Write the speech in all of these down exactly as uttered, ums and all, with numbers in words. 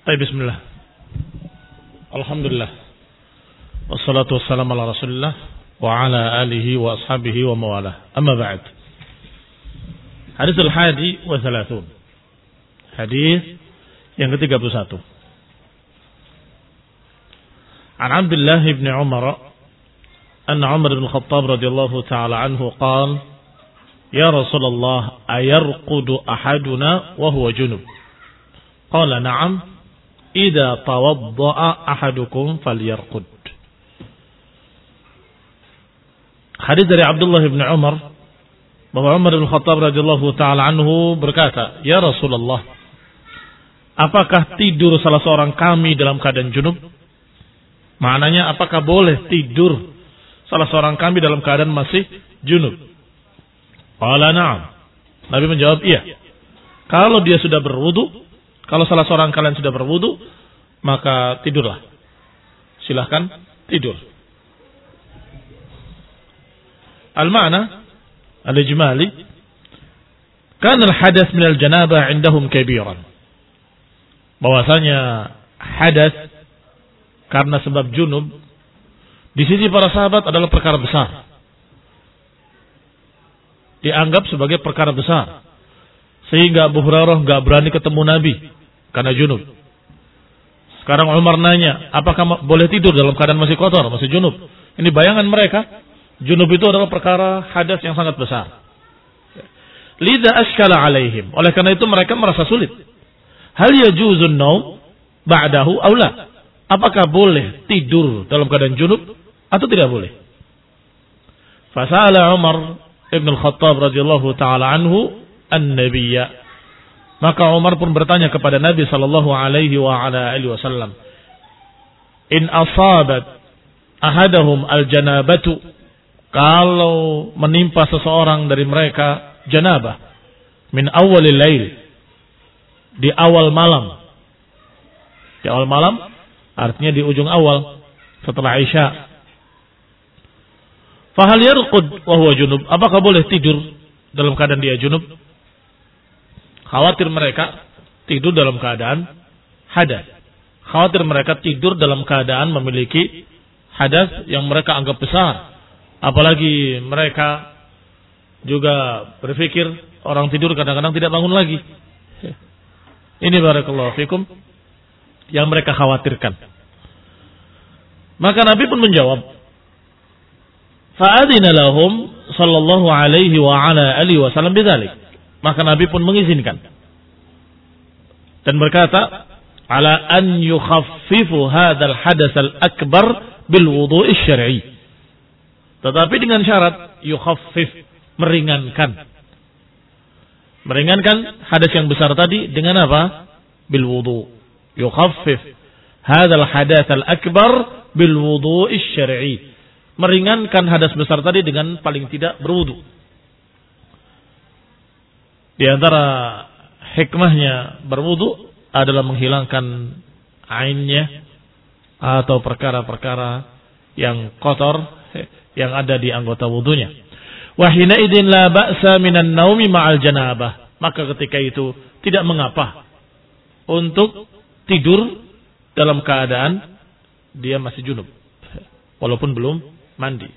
Baik, bismillah. Alhamdulillah. Wassalatu wassalamu ala Rasulillah wa ala alihi wa ashabihi wa mawalah. Amma ba'd. Hadis al-hadi wa thalathun. Hadis yang ke tiga puluh satu. An Abdullah ibn Umar anna Umar ibn Khattab radhiyallahu ta'ala anhu qala ya Rasulullah ayarqudu ahaduna wa huwa junub. Qala na'am idza tawadda'a ahadukum falyarqud. Hadis dari Abdullah bin Umar bahwa Umar bin Khattab radhiyallahu taala anhu berkata, "Ya Rasulullah, apakah tidur salah seorang kami dalam keadaan junub?" Maknanya apakah boleh tidur salah seorang kami dalam keadaan masih junub? Qala na'am. Nabi menjawab, "Iya." Kalau dia sudah berwudu, kalau salah seorang kalian sudah berwudu, maka tidurlah. Silahkan tidur. Al-ma'na al-ijmali, kana al-hadath min al-janabah indahum kabiran. Bahwasanya hadas karena sebab junub di sisi para sahabat adalah perkara besar. Dianggap sebagai perkara besar. Sehingga Abu Hurairah enggak berani ketemu Nabi karena junub. Sekarang Umar nanya, apakah boleh tidur dalam keadaan masih kotor, masih junub? Ini bayangan mereka, junub itu adalah perkara hadas yang sangat besar. Lidza ashkala alaihim. Oleh karena itu mereka merasa sulit. Hal yajuzun naum ba'dahu aw la? Apakah boleh tidur dalam keadaan junub atau tidak boleh? Fasala Umar ibn al-Khattab radhiyallahu taala anhu an-nabiyya. Maka Umar pun bertanya kepada Nabi sallallahu alaihi wa ala alihi wasallam, "In asabat ahadahum al-janabatu," kalau menimpa seseorang dari mereka janabah, "min awwalil lail," di awal malam. Di awal malam artinya di ujung awal setelah Isya. Fahal yarqud wa huwa junub? Apakah boleh tidur dalam keadaan dia junub? Khawatir mereka tidur dalam keadaan hadas. Khawatir mereka tidur dalam keadaan memiliki hadas yang mereka anggap besar. Apalagi mereka juga berpikir orang tidur kadang-kadang tidak bangun lagi. Ini barakallahu fikum yang mereka khawatirkan. Maka Nabi pun menjawab, fa'adina lahum sallallahu alaihi wa ala alihi wasallam bidzalik. Maka Nabi pun mengizinkan dan berkata, ala an yukhaffifu hadzal hadatsal akbar bil wudhu'i syar'i. Tetapi dengan syarat yukhaffif, meringankan. Meringankan hadas yang besar tadi dengan apa? Bil wudhu. Yukhaffif hadzal hadatsal akbar bil wudhu'i syar'i. Meringankan hadas besar tadi dengan paling tidak berwudu. Di antara hikmahnya berwudu adalah menghilangkan ainnya atau perkara-perkara yang kotor yang ada di anggota wudunya. Wa hina idzin la ba'sa minan naumi ma'al janabah. Maka ketika itu tidak mengapa untuk tidur dalam keadaan dia masih junub walaupun belum mandi.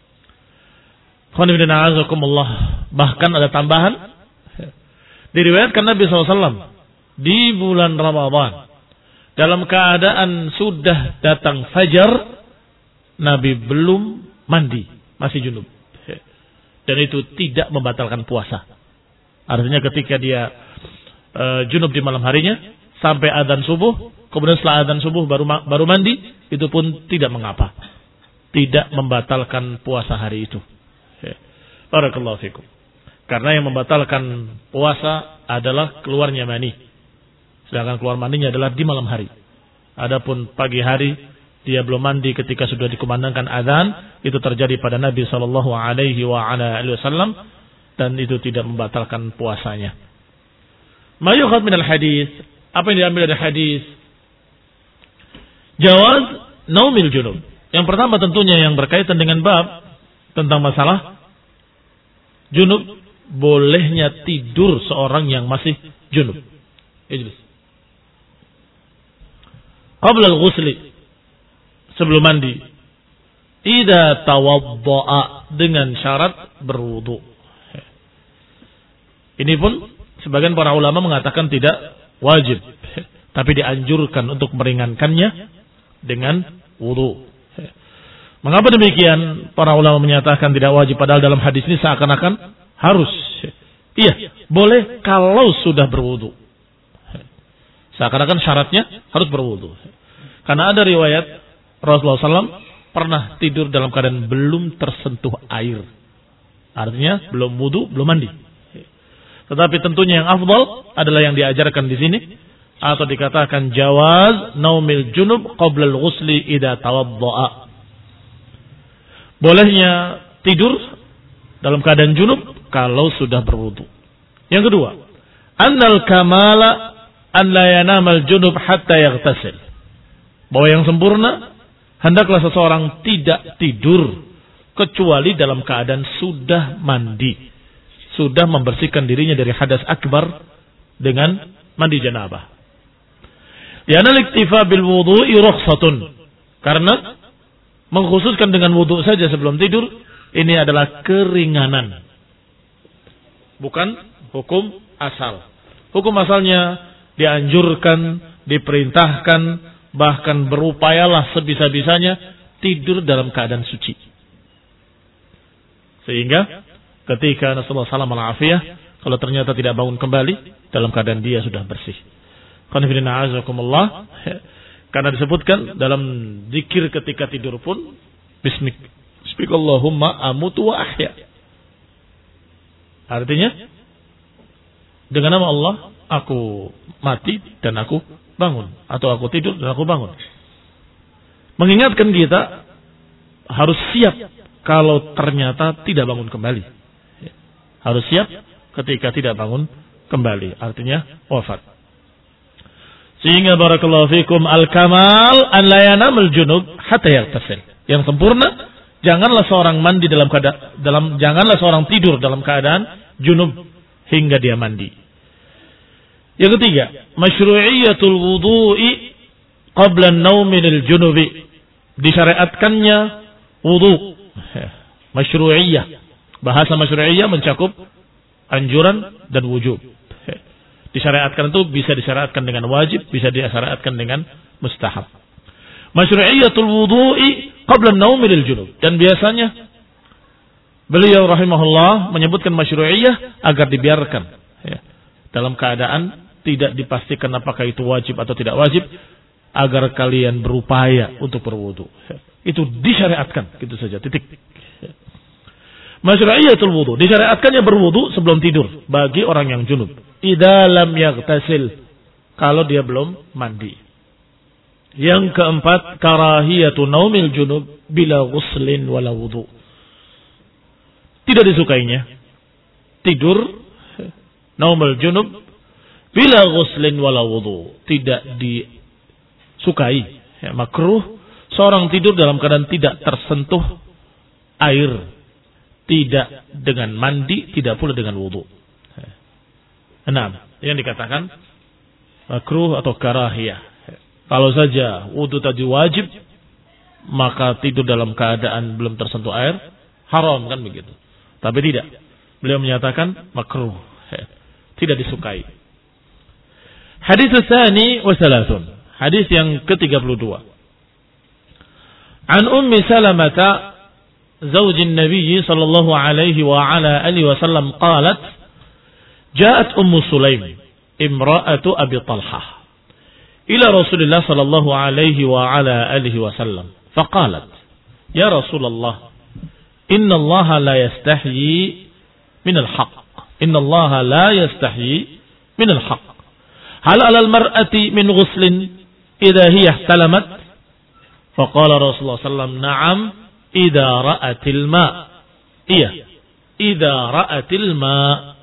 Bahkan ada tambahan. Diriwayatkan Nabi shallallahu alaihi wasallam di bulan Ramadan dalam keadaan sudah datang fajar, Nabi belum mandi, masih junub. Dan itu tidak membatalkan puasa. Artinya ketika dia e, junub di malam harinya sampai adzan subuh, kemudian setelah adzan subuh baru baru mandi, itu pun tidak mengapa. Tidak membatalkan puasa hari itu. Barakallahu fikum. Karena yang membatalkan puasa adalah keluarnya mani. Sedangkan keluar maninya adalah di malam hari. Adapun pagi hari dia belum mandi ketika sudah dikumandangkan azan, itu terjadi pada Nabi sallallahu alaihi wasallam dan itu tidak membatalkan puasanya. Ma yukhad minal hadis, apa yang diambil dari hadis? Jawaz naumil junub. Yang pertama tentunya yang berkaitan dengan bab tentang masalah junub, bolehnya tidur seorang yang masih junub. Ijlis. qabla al-ghusli, sebelum mandi. Idza tawadda'a, dengan syarat berwudu. Ini pun sebagian para ulama mengatakan tidak wajib, tapi dianjurkan untuk meringankannya dengan wudu. Mengapa demikian? Para ulama menyatakan tidak wajib, padahal dalam hadis ini seakan-akan harus. Iya, boleh kalau sudah berwudu. Seakan-akan syaratnya harus berwudu. Karena ada riwayat Rasulullah shallallahu alaihi wasallam pernah tidur dalam keadaan belum tersentuh air. Artinya belum wudu, belum mandi. Tetapi tentunya yang afdal adalah yang diajarkan di sini, atau dikatakan jawaz naumil junub qabla al-ghusli idza tawadda'a. Bolehnya tidur dalam keadaan junub kalau sudah berwudu. Yang kedua, annal kamala an la yanamal junub hatta yaghtasil. Bahwa yang sempurna, hendaklah seseorang tidak tidur kecuali dalam keadaan sudah mandi, sudah membersihkan dirinya dari hadas akbar dengan mandi janabah. Ya al-iktifa bil wudu'i rukhsatun. Karena mengkhususkan dengan wudu saja sebelum tidur, ini adalah keringanan, bukan hukum asal. Hukum asalnya dianjurkan, diperintahkan, bahkan berupayalah sebisa-bisanya tidur dalam keadaan suci. Sehingga ketika Rasulullah shallallahu alaihi wasallam kalau ternyata tidak bangun kembali dalam keadaan dia sudah bersih. Karena disebutkan dalam zikir ketika tidur pun, Bismik, Bismikallahumma amutu wa ahya. Artinya, dengan nama Allah, aku mati dan aku bangun. Atau aku tidur dan aku bangun. Mengingatkan kita, harus siap kalau ternyata tidak bangun kembali. Harus siap ketika tidak bangun kembali. Artinya, wafat. Sehingga barakallahu fikum al-kamal an la yanamul junub hatta yaghtasil. Yang sempurna, janganlah seorang mandi dalam keadaan dalam janganlah seorang tidur dalam keadaan junub hingga dia mandi. Yang ketiga, masyru'iyatul wudu'i qabla an-naum minal junubi. Disyariatkannya wudu. Masyru'iyah. Bahasa masyru'iyah mencakup anjuran dan wujub. Disyariatkan itu bisa disyariatkan dengan wajib, bisa disyariatkan dengan mustahab. Masyru'iyatul wudu'i qabla an-naum minal junub. Dan biasanya beliau rahimahullah menyebutkan masyru'iyah agar dibiarkan ya, dalam keadaan tidak dipastikan apakah itu wajib atau tidak wajib, agar kalian berupaya untuk berwudu. Itu disyariatkan, gitu saja, titik. Masyru'iyatul wudu, disyariatkannya berwudu sebelum tidur bagi orang yang junub. Idza lam yaghtasil, kalau dia belum mandi. Yang keempat, karahiyatu naumil junub bila ghuslin wala wudu. Tidak disukainya tidur naumil junub bila ghuslin wala wudu. Tidak disukai, ya, makruh seorang tidur dalam keadaan tidak tersentuh air, tidak dengan mandi, tidak pula dengan wudu. Enam, yang dikatakan makruh atau karahiyah. Kalau saja wudu tadi wajib, maka tidur dalam keadaan belum tersentuh air haram, kan begitu. Tapi tidak. Beliau menyatakan makruh, tidak disukai. Hadis tsani wa salasun. Hadis yang ke tiga puluh dua. An Ummi Salamah زوج النبي صلى الله عليه وعلى آله وسلم قالت جاءت أم سليم امرأة أبي طلحة إلى رسول الله صلى الله عليه وعلى آله وسلم فقالت يا رسول الله إن الله لا يستحيي من الحق إن الله لا يستحيي من الحق هل على المرأة من غسل إذا هي احتلمت فقال رسول الله صلى الله عليه وسلم نعم Idza ra'atil ma. Iya. Idza ra'atil ma.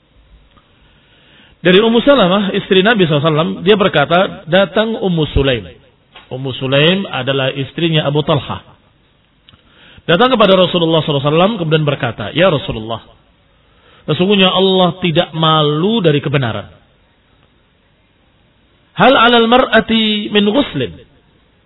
Dari Ummu Salamah, istri Nabi shallallahu alaihi wasallam, dia berkata, datang Ummu Sulaim. Ummu Sulaim adalah istrinya Abu Talhah. Datang kepada Rasulullah shallallahu alaihi wasallam kemudian berkata, ya Rasulullah, sesungguhnya Allah tidak malu dari kebenaran. Hal 'alal mar'ati min ghuslin.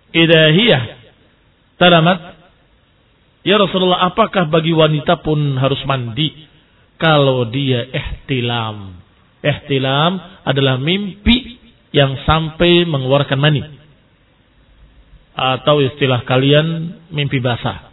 idahiyah talamat, ya Rasulullah, apakah bagi wanita pun harus mandi kalau dia ihtilam? Ihtilam adalah mimpi yang sampai mengeluarkan mani, atau istilah kalian mimpi basah.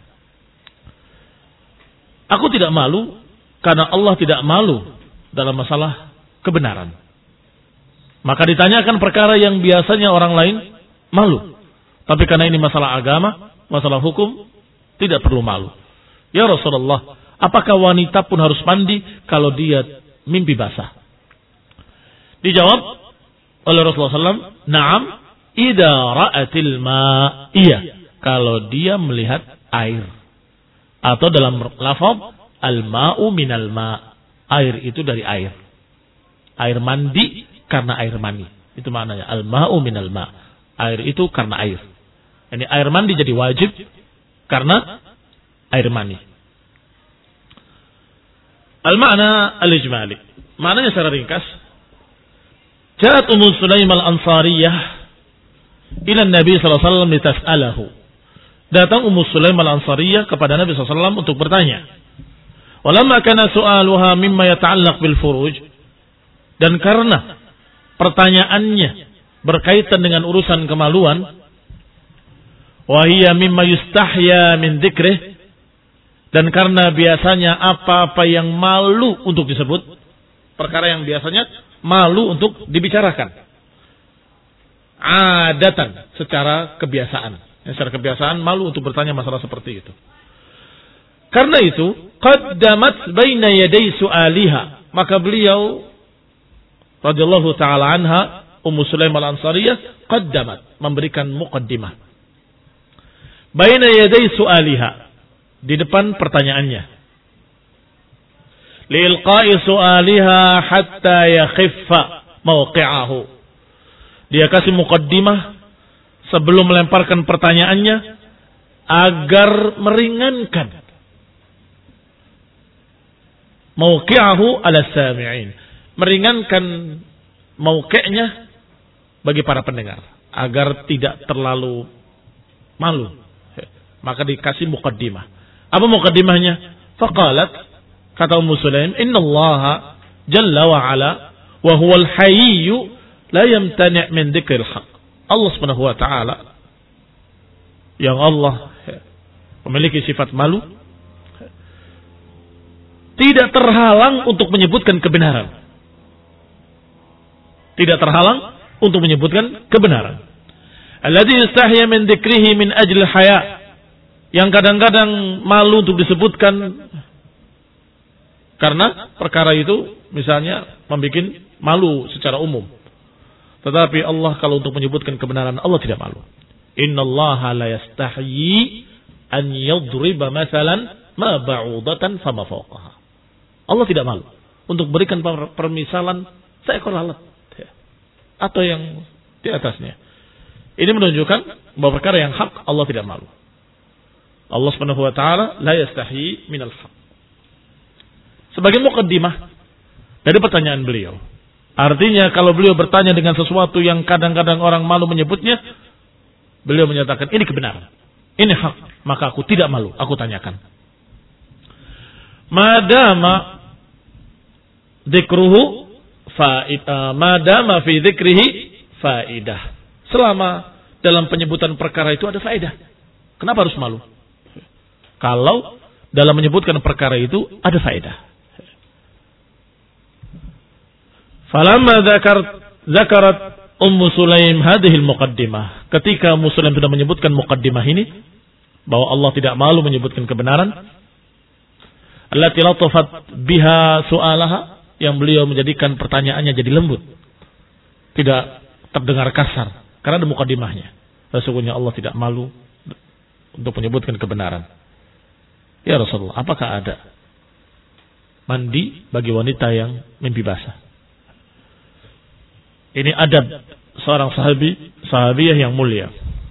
Aku tidak malu karena Allah tidak malu dalam masalah kebenaran. Maka ditanyakan perkara yang biasanya orang lain malu, tapi karena ini masalah agama, masalah hukum, tidak perlu malu. Ya Rasulullah, apakah wanita pun harus mandi kalau dia mimpi basah? Dijawab oleh Rasulullah shallallahu alaihi wasallam, "Na'am, idza ra'atil ma." Iya, kalau dia melihat air. Atau dalam lafaz al-ma'u minal ma'. Air itu dari air. Air mandi karena air mani. Itu maknanya al-ma'u minal ma'. Air itu karena air. Ini air mandi jadi wajib karena air mani. Al-ma'na al-ijmali. Maknanya secara ringkas, ja'at Ummu Sulaim al-Ansariyah ila Nabi sallallahu alaihi wasallam litas'alahu. Datang Ummu Sulaim al-Ansariyah kepada Nabi sallallahu alaihi wasallam untuk bertanya. Walamma kana su'aluha mimma yata'allaq bil furuj, dan karena pertanyaannya berkaitan dengan urusan kemaluan, wa hiya mimma yustahya min dzikrih, dan karena biasanya apa-apa yang malu untuk disebut, perkara yang biasanya malu untuk dibicarakan, adatan, secara kebiasaan, ya, secara kebiasaan malu untuk bertanya masalah seperti itu. Karena itu, qaddamat baina yaday su'aliha, maka beliau radhiyallahu taala anha, Ummu Sulaim al-Ansariyah, qaddamat, memberikan muqaddimah, baina yaday su'aliha, di depan pertanyaannya, liilqa'i su'aliha hatta yakhiffa mawqi'ahu. Dia kasih muqaddimah sebelum melemparkan pertanyaannya agar meringankan mawqi'ahu ala sami'in, meringankan mawqi'nya bagi para pendengar agar tidak terlalu malu. Maka dikasih muqaddimah. Apa muqaddimahnya? Faqalat, kata Ummu Sulaim, innallaha jalla wa ala wa huwal hayyu la yamtani' min dzikril haqq. Allah Subhanahu wa taala, yang Allah memiliki sifat malu, tidak terhalang untuk menyebutkan kebenaran. Tidak terhalang untuk menyebutkan kebenaran. Alladzi yastahya min dzikrihi min ajli haya, yang kadang-kadang malu untuk disebutkan karena perkara itu misalnya membuat malu secara umum. Tetapi Allah kalau untuk menyebutkan kebenaran, Allah tidak malu. Innallaha la yastahyi an yadriba mathalan ma ba'udatan fama fawqaha. Allah tidak malu untuk berikan permisalan seekor lalat atau yang di atasnya. Ini menunjukkan bahwa perkara yang hak Allah tidak malu. Allah Subhanahu wa taala la yastahyi minal haq. Sebagai muqaddimah dari pertanyaan beliau. Artinya kalau beliau bertanya dengan sesuatu yang kadang-kadang orang malu menyebutnya, beliau menyatakan ini kebenaran, ini hak, maka aku tidak malu, aku tanyakan. Madama dzikruhu faidah, madama fi dzikrihi faidah. Selama dalam penyebutan perkara itu ada faedah, kenapa harus malu? Kalau dalam menyebutkan perkara itu ada faedah. Falamma dzakarat dzakarat Ummu Sulaim hadhihi al-muqaddimah. Ketika Ummu Sulaim sudah menyebutkan muqaddimah ini, bahwa Allah tidak malu menyebutkan kebenaran, allati latafat biha su'alaha, yang beliau menjadikan pertanyaannya jadi lembut, tidak terdengar kasar karena ada muqaddimahnya. Sesungguhnya Allah tidak malu untuk menyebutkan kebenaran. Ya Rasulullah, apakah ada mandi bagi wanita yang mimpi basah? Ini adab seorang sahabi, sahabiyah yang mulia.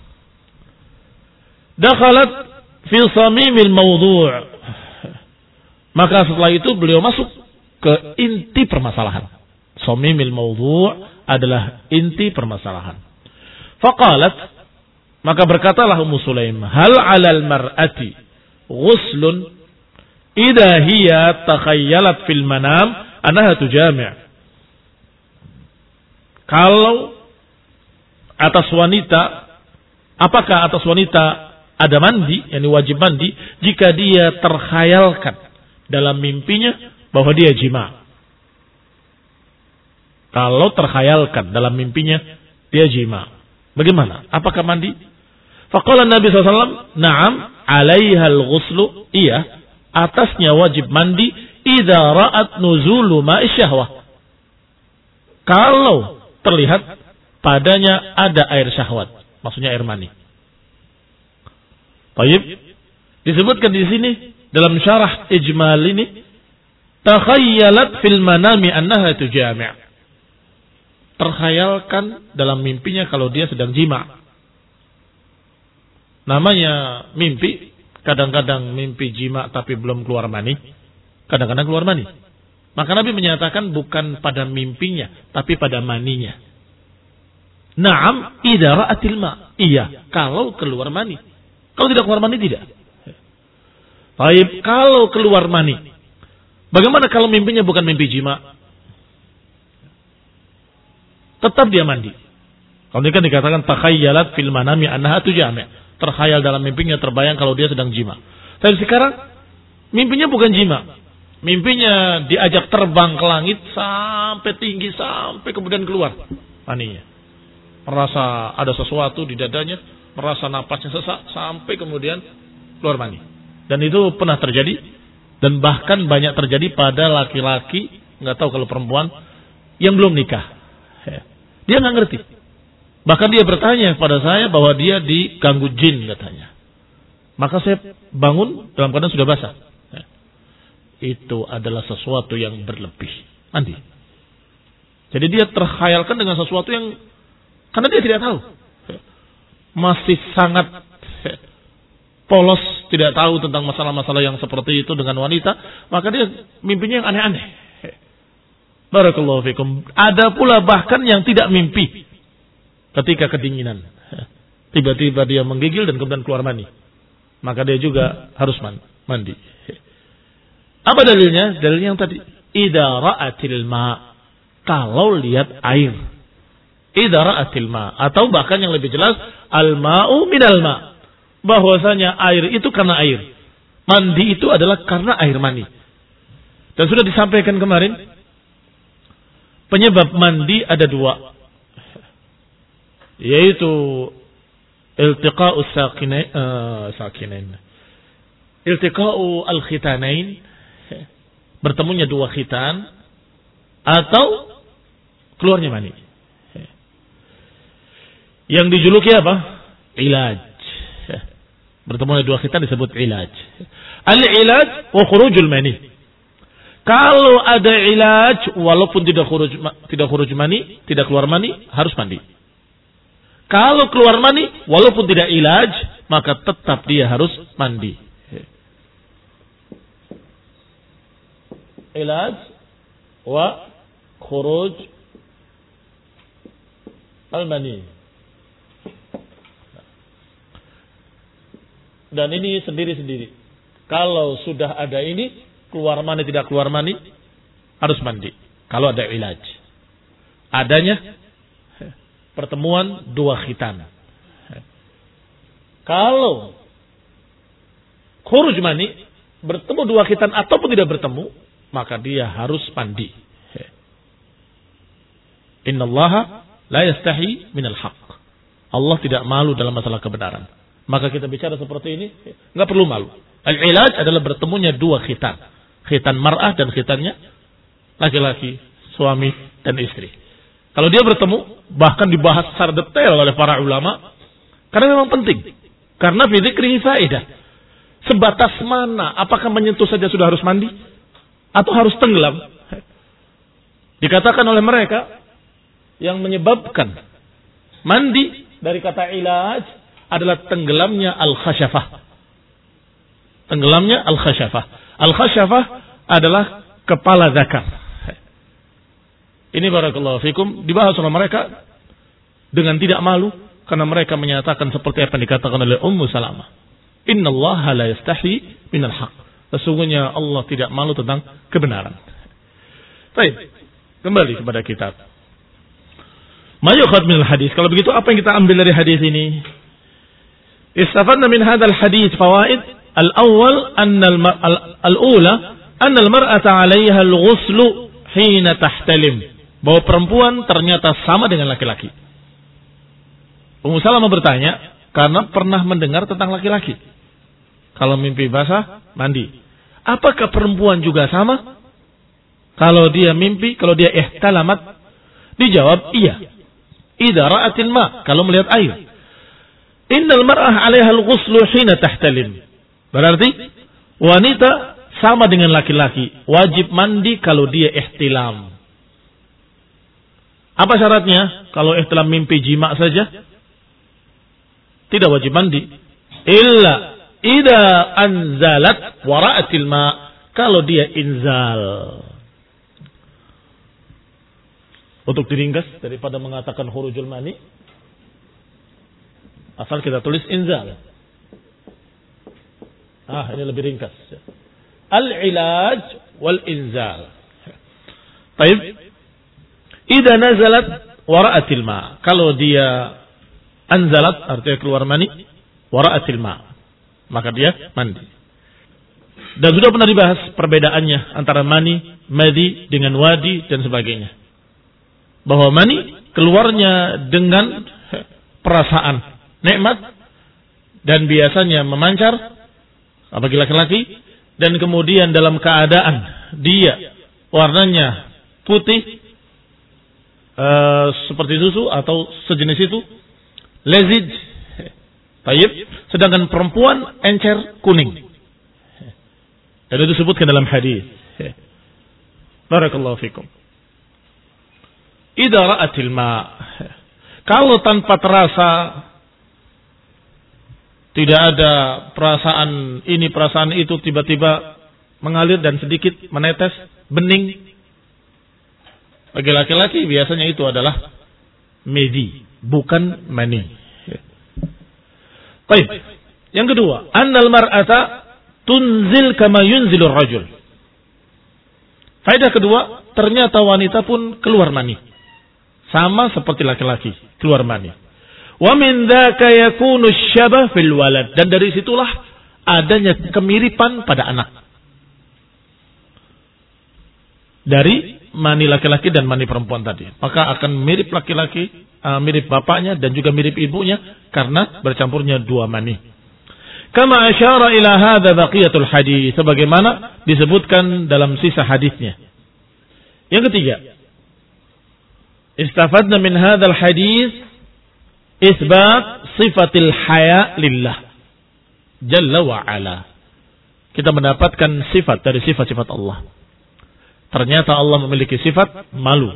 Dakhalat fi samimil mawdu'. Maka setelah itu beliau masuk ke inti permasalahan. Samimil mawdu' adalah inti permasalahan. Faqalat, Maka berkatalah Ummu Sulaim, hal 'alal mar'ati ghuslun idza hiya takhayyalat fil manam annaha tujami'. Kalau atas wanita, apakah atas wanita ada mandi, yakni wajib mandi jika dia terkhayalkan dalam mimpinya bahwa dia jima. Kalau terkhayalkan dalam mimpinya dia jima, bagaimana? Apakah mandi? Faqala Nabi sallallahu alaihi wasallam, "Na'am, 'alaiha al-ghuslu." Iya, atasnya wajib mandi idza ra'at nuzulu ma'i syahwah. Kalau terlihat padanya ada air syahwat, maksudnya air mani. Baik, disebutkan di sini dalam syarah ijmal ini, takhayyalat fil manami annaha tujami'. Terkhayalkan dalam mimpinya kalau dia sedang jima. Namanya mimpi, kadang-kadang mimpi jima tapi belum keluar mani, kadang-kadang keluar mani. Maka Nabi menyatakan bukan pada mimpinya, tapi pada maninya. Naam, idza ra'atil ma. Iya, kalau keluar mani. Kalau tidak keluar mani tidak. Baik, kalau keluar mani. Bagaimana kalau mimpinya bukan mimpi jima? Tetap dia mandi. Kalau ini kan dikatakan takhayyalat fil manami annaha tujami'. Terkhayal dalam mimpinya, terbayang kalau dia sedang jima. Tapi sekarang mimpinya bukan jima. Mimpinya diajak terbang ke langit sampai tinggi, sampai kemudian keluar maninya. Merasa ada sesuatu di dadanya, merasa napasnya sesak, sampai kemudian keluar mani. Dan itu pernah terjadi, dan bahkan banyak terjadi pada laki-laki, nggak tahu kalau perempuan, yang belum nikah. Dia nggak ngerti. Bahkan dia bertanya kepada saya bahwa dia diganggu jin katanya. Maka saya bangun dalam keadaan sudah basah. Itu adalah sesuatu yang berlebih. Mandi. Jadi dia terkhayalkan dengan sesuatu yang, karena dia tidak tahu. Masih sangat polos, tidak tahu tentang masalah-masalah yang seperti itu dengan wanita. Maka dia mimpinya yang aneh-aneh. Barakallahu fikum. Ada pula bahkan yang tidak mimpi. Ketika kedinginan, tiba-tiba dia menggigil dan kemudian keluar mani, maka dia juga harus mandi. Apa dalilnya? Dalilnya yang tadi, idza ra'atil ma, kalau lihat air. Idza ra'atil ma, atau bahkan yang lebih jelas, al ma'u minal ma, bahwasanya air itu karena air. Mandi itu adalah karena air mani. Dan sudah disampaikan kemarin, penyebab mandi ada dua, yaitu iltiqa'u sakinain, uh, sakinain. Iltiqa'u al-khitanain, bertemunya dua khitan, atau keluarnya mani. Yang dijuluki apa? Ilaj. Bertemunya dua khitan disebut ilaj. Al-ilaj wa khurujul mani. Kalau ada ilaj, walaupun tidak khuruj, tidak khuruj mani, tidak keluar mani, harus mandi. Kalau keluar mani, walaupun tidak ilaj, maka tetap dia harus mandi. Ilaj wa khuruj al-mani. Dan ini sendiri-sendiri. Kalau sudah ada ini, keluar mani tidak keluar mani, harus mandi. Kalau ada ilaj. Adanya pertemuan dua khitan. Kalau khuruj mani, bertemu dua khitan ataupun tidak bertemu, maka dia harus mandi. Innallaha la yastahi minal haqq. Allah tidak malu dalam masalah kebenaran. Maka kita bicara seperti ini, enggak perlu malu. Al-ilaj adalah bertemunya dua khitan. Khitan mar'ah dan khitannya laki-laki, suami dan istri. Kalau dia bertemu, bahkan dibahas secara detail oleh para ulama, karena memang penting. Karena fi dzikrihi faedah. Sebatas mana, apakah menyentuh saja sudah harus mandi? Atau harus tenggelam? Dikatakan oleh mereka, yang menyebabkan mandi dari kata ilaj adalah tenggelamnya al-khasyafah. Tenggelamnya al-khasyafah. Al-khasyafah adalah kepala zakar. Ini barakallahu fikum dibahas oleh mereka dengan tidak malu karena mereka menyatakan seperti apa yang dikatakan oleh Ummu Salamah. Innallaha la yastahi minal haq. Sesungguhnya Allah tidak malu tentang kebenaran. Baik, kembali kepada kitab. Ma yukhad minal hadis. Kalau begitu apa yang kita ambil dari hadis ini? Istafadna min hadzal hadis fawaid. Al-awwal anna al-ula anna al-mar'ata 'alayha al-ghuslu hina tahtalim. Bahwa perempuan ternyata sama dengan laki-laki. Ummu Salamah bertanya karena pernah mendengar tentang laki-laki. Kalau mimpi basah, mandi. Apakah perempuan juga sama? Kalau dia mimpi, kalau dia ihtalamat, dijawab iya. Idza ra'atil ma, kalau melihat air. Innal mar'ah 'alaiha al-ghuslu hina tahtalim. Berarti wanita sama dengan laki-laki, wajib mandi kalau dia ihtilam. Apa syaratnya? Kalau ihtilam mimpi jima saja, tidak wajib mandi. Illa idza anzalat wara'atil ma, kalau dia inzal. Untuk diringkas daripada mengatakan khurujul mani, asal kita tulis inzal. Ah, ini lebih ringkas. Al-ilaj wal inzal. Baik. Idza nazalat wara'atil ma. Kalau dia anzalat artinya keluar mani, wara'atil ma, maka dia mandi. Dan sudah pernah dibahas perbedaannya antara mani, madi dengan wadi dan sebagainya. Bahwa mani keluarnya dengan perasaan nikmat dan biasanya memancar bagi laki-laki, dan kemudian dalam keadaan dia warnanya putih Uh, seperti susu atau sejenis itu, lezij, tayyib. Sedangkan perempuan encer kuning. Dan itu disebutkan dalam hadis. Barakallahu fikum. Idza ra'atil ma, kalau tanpa terasa, tidak ada perasaan ini perasaan itu, tiba-tiba mengalir dan sedikit menetes bening. Bagi laki-laki biasanya itu adalah medi, bukan mani. Baik. Yang kedua, annal mar'ata tunzil kama yunzilur rajul. Faedah kedua, ternyata wanita pun keluar mani. Sama seperti laki-laki, keluar mani. Wa min dzaka yakunu syabah fil walad, dan dari situlah adanya kemiripan pada anak. Dari mani laki-laki dan mani perempuan tadi, maka akan mirip laki-laki, uh, mirip bapaknya dan juga mirip ibunya karena bercampurnya dua mani. Kama asyara ila hadza baqiyatul hadis, sebagaimana disebutkan dalam sisa hadisnya. Yang ketiga, istafadna min hadzal hadis isbat sifatil haya lillah jalla wa ala. Kita mendapatkan sifat dari sifat-sifat Allah. Ternyata Allah memiliki sifat malu.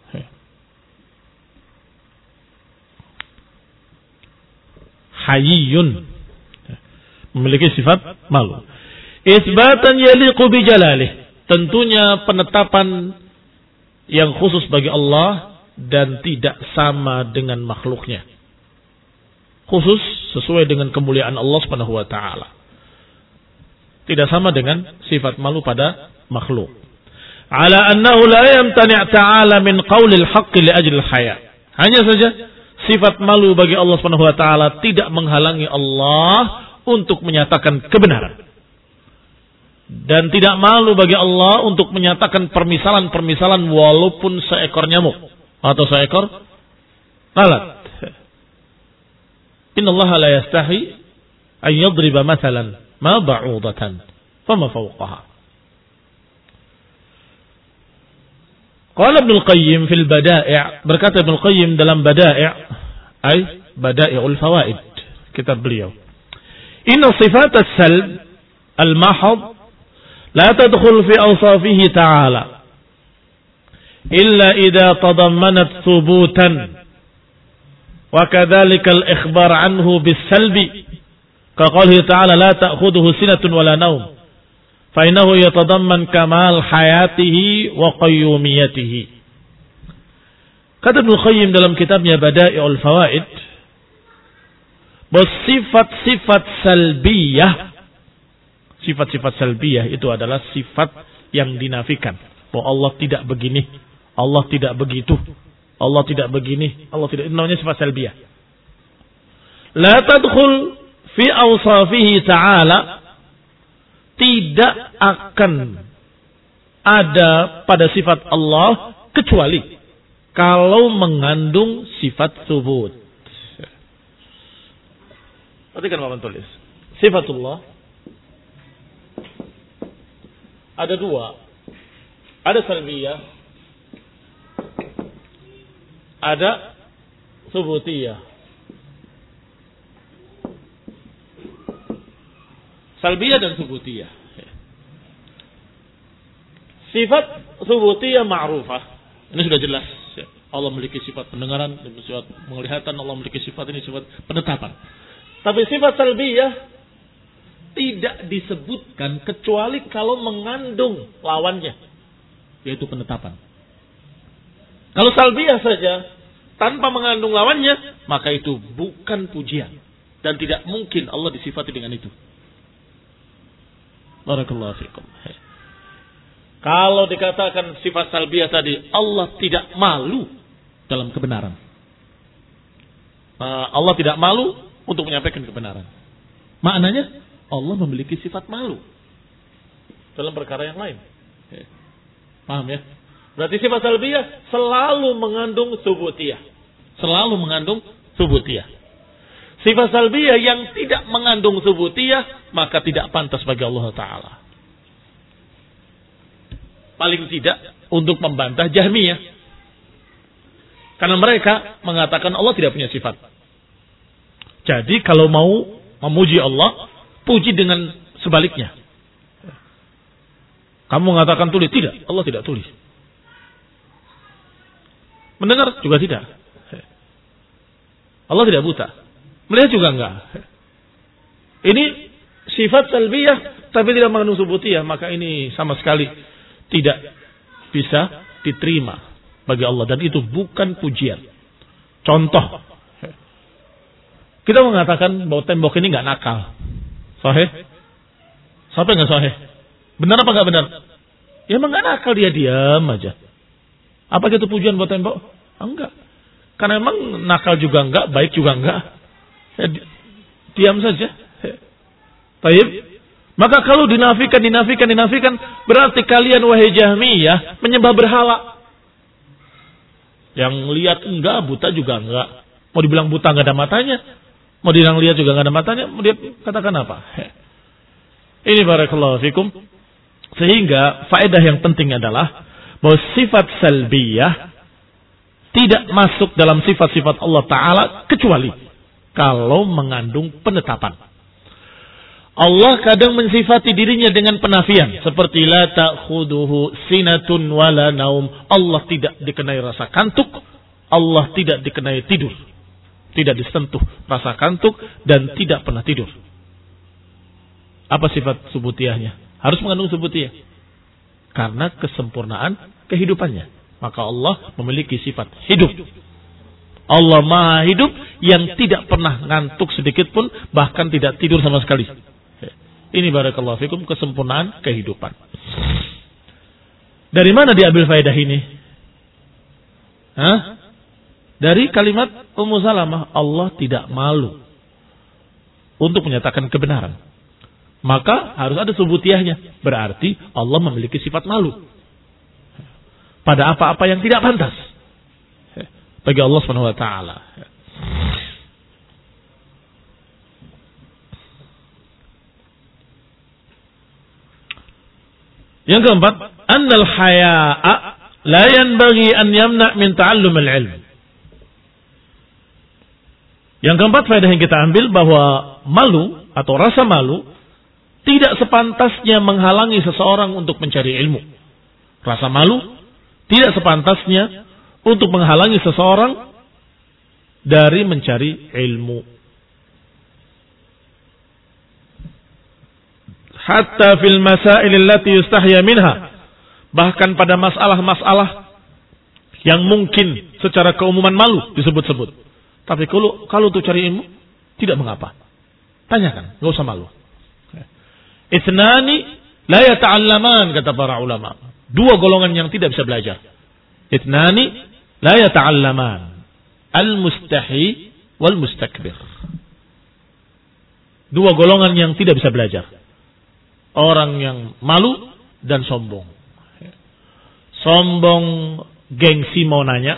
Hayyun, memiliki sifat malu. Isbatan yaliqu bi jalalih, tentunya penetapan yang khusus bagi Allah dan tidak sama dengan makhluknya. Khusus sesuai dengan kemuliaan Allah Subhanahu wa taala. Tidak sama dengan sifat malu pada makhluk. Ala annahu la yamtani' ta'ala min qaulil haqqi li ajli al-haya. Hanya saja sifat malu bagi Allah Subhanahu wa taala tidak menghalangi Allah untuk menyatakan kebenaran. Dan tidak malu bagi Allah untuk menyatakan permisalan-permisalan walaupun seekor nyamuk atau seekor lalat. Innallaha la yastahi an yadriba mathalan ma ba'udatan fama fawqaha. Qala Ibnu Al-Qayyim fil Bada'i', berkata Ibnu Al-Qayyim dalam Bada'i', ay Bada'i'ul Fawaid, kitab beliau. Inna sifat as-salb al-mahd la tadkhul fi awsafihi ta'ala illa idza tadammanat thubutan wa kadzalika al-ikhbar anhu bis-salbi ka qawlihi ta'ala la ta'khudhuhu sinatun wala nawm. Fainahu yatadamman kamal hayatihi wa qayyumiyatihi. Kata Ibnu Qayyim dalam kitabnya Bada'i'ul Fawaid, bahwa sifat-sifat salbiyah, sifat-sifat salbiyah itu adalah sifat yang dinafikan. Bahwa Allah tidak begini, Allah tidak begitu, Allah tidak begini, Allah tidak. Itu namanya sifat salbiyah. La tadkhul fi awsafihi ta'ala, tidak akan ada pada sifat Allah kecuali kalau mengandung sifat subut. Perhatikan Bapak tulis. Sifatullah ada dua. Ada salbiyah, ada subutiyah. Salbiyah dan subutiyah. Sifat subutiyah ma'rufah. Ini sudah jelas. Allah memiliki sifat pendengaran, sifat penglihatan, Allah memiliki sifat ini, sifat penetapan. Tapi sifat salbiyah tidak disebutkan kecuali kalau mengandung lawannya, yaitu penetapan. Kalau salbiyah saja tanpa mengandung lawannya, maka itu bukan pujian dan tidak mungkin Allah disifati dengan itu. Barakallahu fikum. Kalau dikatakan sifat salbiyah tadi, Allah tidak malu dalam kebenaran. Allah tidak malu untuk menyampaikan kebenaran. Maknanya Allah memiliki sifat malu dalam perkara yang lain. Paham ya? Berarti sifat salbiyah selalu mengandung subutiyah. Selalu mengandung subutiyah. Sifat salbiyah yang tidak mengandung subutiyah, maka tidak pantas bagi Allah Ta'ala. Paling tidak untuk membantah Jahmiyah. Karena mereka mengatakan Allah tidak punya sifat. Jadi kalau mau memuji Allah, puji dengan sebaliknya. Kamu mengatakan tuli, tidak, Allah tidak tuli. Mendengar juga tidak. Allah tidak buta. Melihat juga enggak. Ini sifat salbiyah tapi tidak mengandung subutiyah, maka ini sama sekali tidak bisa diterima bagi Allah dan itu bukan pujian. Contoh, kita mengatakan bahwa tembok ini enggak nakal. Sahih? Sampai enggak sahih? Benar apa enggak benar? Ya emang enggak nakal, dia diam aja. Apa itu pujian buat tembok? Enggak. Karena emang nakal juga enggak, baik juga enggak. Ya, diam saja. Baik. Maka kalau dinafikan, dinafikan, dinafikan, berarti kalian wahai Jahmiyah menyembah berhala. Yang lihat enggak, buta juga enggak. Mau dibilang buta enggak ada matanya, mau dibilang lihat juga enggak ada matanya, mau dia katakan apa? Ini barakallahu fikum. Sehingga faedah yang penting adalah bahwa sifat salbiyah tidak masuk dalam sifat-sifat Allah Ta'ala kecuali kalau mengandung penetapan. Allah kadang mensifati dirinya dengan penafian. Seperti la ta'khuduhu sinatun wala naum. Allah tidak dikenai rasa kantuk. Allah tidak dikenai tidur. Tidak disentuh rasa kantuk dan tidak pernah tidur. Apa sifat subutiyahnya? Harus mengandung subutiyah. Karena kesempurnaan kehidupannya. Maka Allah memiliki sifat hidup. Allah maha hidup yang tidak pernah ngantuk sedikit pun. Bahkan tidak tidur sama sekali. Ini barakallahu fikum kesempurnaan kehidupan. Dari mana diambil faedah ini? Hah? Dari kalimat Ummu Salamah, Allah tidak malu untuk menyatakan kebenaran. Maka harus ada subutiyahnya. Berarti Allah memiliki sifat malu pada apa-apa yang tidak pantas bagi Allah Subhanahu wa taala. Yang keempat, annal haya'a la yanbaghi an yamna' min ta'allum al-'ilm. Yang keempat faedah yang kita ambil bahwa malu atau rasa malu tidak sepantasnya menghalangi seseorang untuk mencari ilmu. Rasa malu tidak sepantasnya untuk menghalangi seseorang dari mencari ilmu. Hatta fil masail allati yustahya minha, bahkan pada masalah-masalah yang mungkin secara keumuman malu disebut-sebut. Tapi kalau kalau untuk cari ilmu Tidak mengapa. Tanyakan, enggak usah malu. Itsnani la yata'allaman, kata para ulama. Dua golongan yang tidak bisa belajar. Itsnani la yata'allaman. Al-mustahi wal mustakbir. Dua golongan yang tidak bisa belajar. Orang yang malu dan sombong. Sombong, gengsi mau nanya.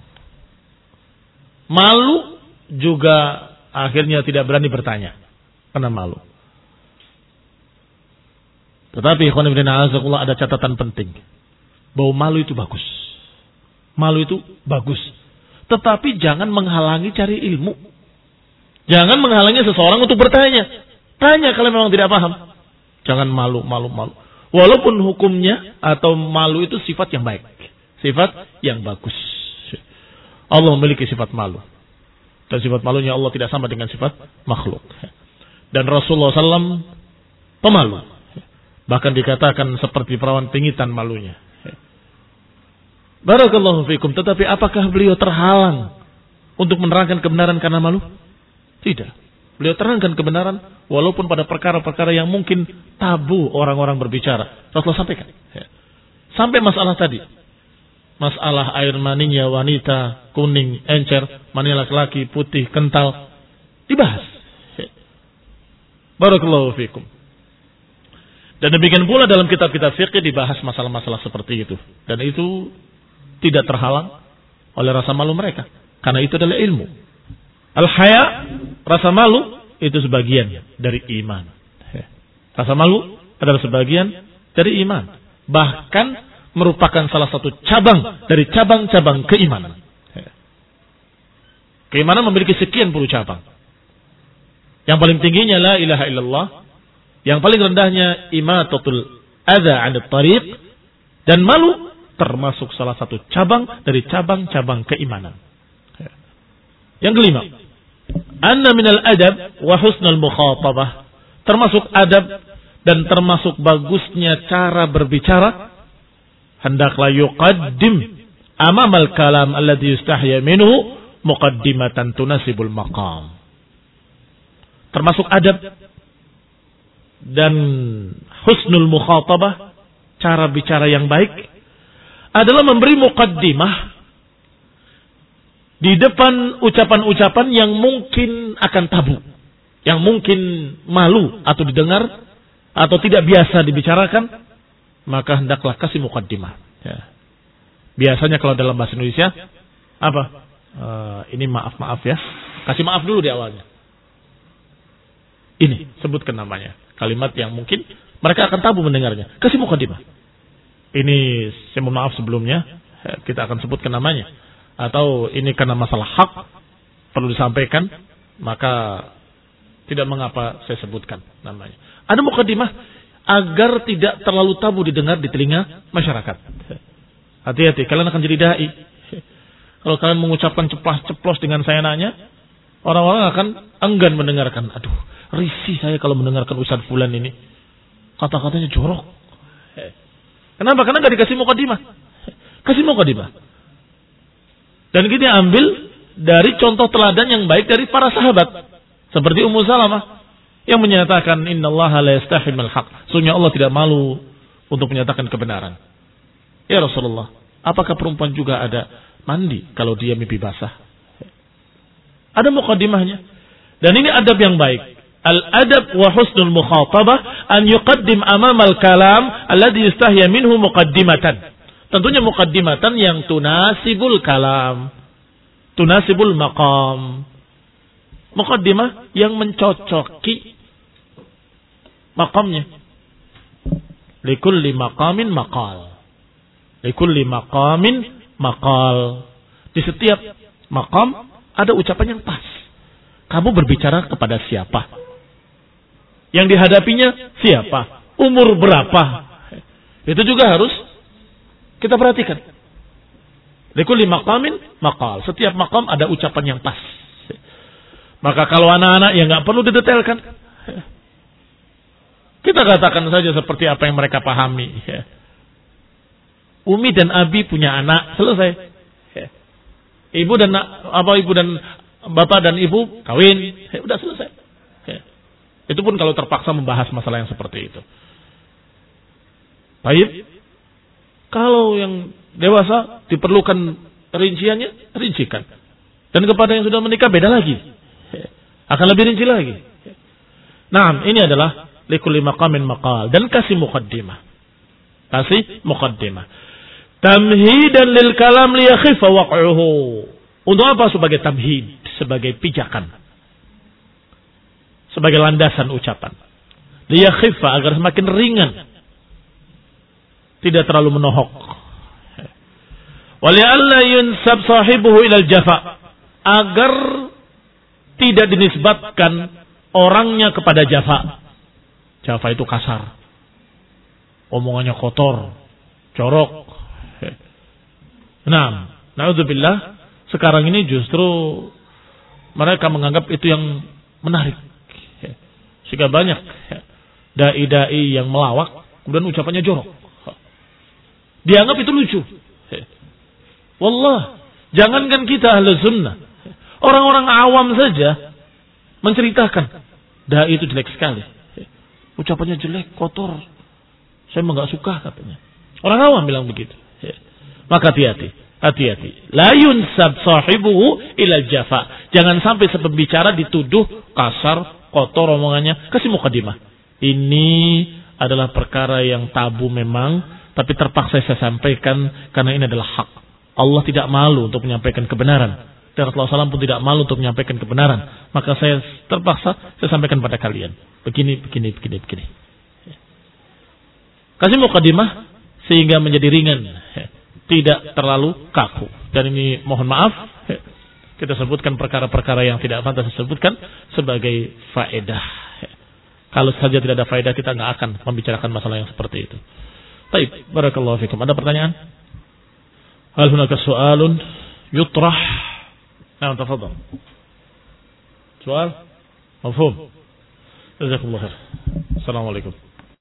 Malu juga akhirnya tidak berani bertanya karena malu. Tetapi ikhwan fillah azakullah, ada catatan penting. Bahwa malu itu bagus. Malu itu bagus. Tetapi jangan menghalangi cari ilmu. Jangan menghalangi seseorang untuk bertanya. Tanya kalau memang tidak paham. Jangan malu, malu, malu. Walaupun hukumnya atau malu itu sifat yang baik. Sifat yang bagus. Allah memiliki sifat malu. Dan sifat malunya Allah tidak sama dengan sifat makhluk. Dan Rasulullah shallallahu alaihi wasallam pemalu. Bahkan dikatakan seperti perawan pingitan malunya. Barakallahu fikum. Tetapi apakah beliau terhalang untuk menerangkan kebenaran karena malu? Tidak. Beliau terangkan kebenaran walaupun pada perkara-perkara yang mungkin tabu orang-orang berbicara. Rasulullah sampaikan. Sampai masalah tadi. Masalah air maninya wanita, kuning, encer, mani laki-laki, putih, kental. Dibahas. Barakallahu fikum. Dan demikian pula dalam kitab-kitab fikih dibahas masalah-masalah seperti itu. Dan itu tidak terhalang oleh rasa malu mereka. Karena itu adalah ilmu. Al-haya, rasa malu, itu sebagian dari iman. Rasa malu adalah sebagian dari iman. Bahkan merupakan salah satu cabang dari cabang-cabang keimanan. Keimanan memiliki sekian puluh cabang. Yang paling tingginya la ilaha illallah. Yang paling rendahnya imatatul adza 'anil tariq. Dan malu termasuk salah satu cabang dari cabang-cabang keimanan. Yang kelima, anna minal adab wa husnul mukhatabah. Termasuk adab dan termasuk bagusnya cara berbicara. Hendaklah yuqaddim amamal kalam alladhi yustahya minhu muqaddimatan tunasibul maqam. Termasuk adab dan husnul mukhatabah, cara bicara yang baik, adalah memberi muqaddimah di depan ucapan-ucapan yang mungkin akan tabu, yang mungkin malu atau didengar atau tidak biasa dibicarakan, maka hendaklah kasih muqaddimah. Ya. Biasanya kalau dalam bahasa Indonesia apa? Uh, ini maaf maaf ya, kasih maaf dulu di awalnya. Ini sebutkan namanya, kalimat yang mungkin mereka akan tabu mendengarnya. Kasih muqaddimah. Ini saya mohon maaf sebelumnya, kita akan sebutkan namanya. Atau ini karena masalah hak perlu disampaikan, maka tidak mengapa saya sebutkan namanya. Ada muqaddimah agar tidak terlalu tabu didengar di telinga masyarakat. Hati-hati, kalian akan jadi dai. Kalau kalian mengucapkan ceplas-ceplos dengan saya nanya, orang-orang akan enggan mendengarkan. Aduh, risih saya kalau mendengarkan Ustaz Fulan ini. Kata-katanya jorok. Kenapa? Karena nggak dikasih muqaddimah. Kasih muqaddimah. Dan kita ambil dari contoh teladan yang baik dari para sahabat. Seperti Ummu Salamah yang menyatakan innallaha la yastahi minal haq. Sesungguhnya Allah tidak malu untuk menyatakan kebenaran. Ya Rasulullah, apakah perempuan juga ada mandi kalau dia mimpi basah? Ada muqaddimahnya. Dan ini adab yang baik. Al-adab wa husnul mukhatabah an yuqaddim amamal kalam alladhi yustahya minhu muqaddimatan. Tentunya muqaddimatan yang tunasibul kalam, tunasibul maqam. Muqaddimah yang mencocoki maqamnya. Likulli maqamin maqal. Likulli maqamin maqal. Di setiap maqam ada ucapan yang pas. Kamu berbicara kepada siapa? Yang dihadapinya siapa? Umur berapa? Itu juga harus kita perhatikan. Likulli maqamin maqal. Setiap maqam ada ucapan yang pas. Maka kalau anak-anak ya nggak perlu didetailkan. Kita katakan saja seperti apa yang mereka pahami. Umi dan Abi punya anak, selesai. Ibu dan apa ibu dan bapak dan ibu kawin, ya, udah selesai. Ya. Itu pun kalau terpaksa membahas masalah yang seperti itu. Baik. Kalau yang dewasa diperlukan rinciannya, rincikan. Dan kepada yang sudah menikah beda lagi. Akan lebih rinci lagi. Nah, ini adalah likulli maqamin maqal. Dan kasih muqaddimah. Kasih muqaddimah. Tamhidan lil kalam liyakhifa waq'uhu. Untuk apa? Sebagai tamhid. Sebagai pijakan. Sebagai landasan ucapan. Liyakhifa, agar semakin ringan. Tidak terlalu menohok. Wali'alla yunsab sahibuhu ilal jafa. Agar tidak dinisbatkan orangnya kepada jafa. Jafa itu kasar. Omongannya kotor. Corok. Nah, na'udzubillah. Sekarang ini justru mereka menganggap itu yang menarik. Sehingga banyak dai-dai yang melawak. Kemudian ucapannya jorok. Dianggap itu lucu. Wallah. Jangankan kita ahli sunnah. Orang-orang awam saja menceritakan dai itu jelek sekali. Ucapannya jelek, kotor. Saya memang gak suka katanya. Orang awam bilang begitu. Maka hati-hati, hati-hati. La yunsab sahibuhu ilal jafa. Jangan sampai sepembicara dituduh kasar, kotor omongannya. Kasih muqaddimah. Ini adalah perkara yang tabu memang, tapi terpaksa saya sampaikan karena ini adalah hak. Allah tidak malu untuk menyampaikan kebenaran. Dan Rasulullah shallallahu alaihi wasallam pun tidak malu untuk menyampaikan kebenaran. Maka saya terpaksa saya sampaikan pada kalian. Begini, begini, begini, begini. Kasih muqaddimah sehingga menjadi ringan. Tidak terlalu kaku. Dan ini mohon maaf. Kita sebutkan perkara-perkara yang tidak pantas disebutkan sebagai faedah. Kalau saja tidak ada faedah kita nggak akan membicarakan masalah yang seperti itu. Baik, barakallahu fikum. Ada pertanyaan? Hal hunaka su'alun yutrah? Nah, tafadhal. Soal? Mafhum? Jazakumullah khair. Assalamualaikum.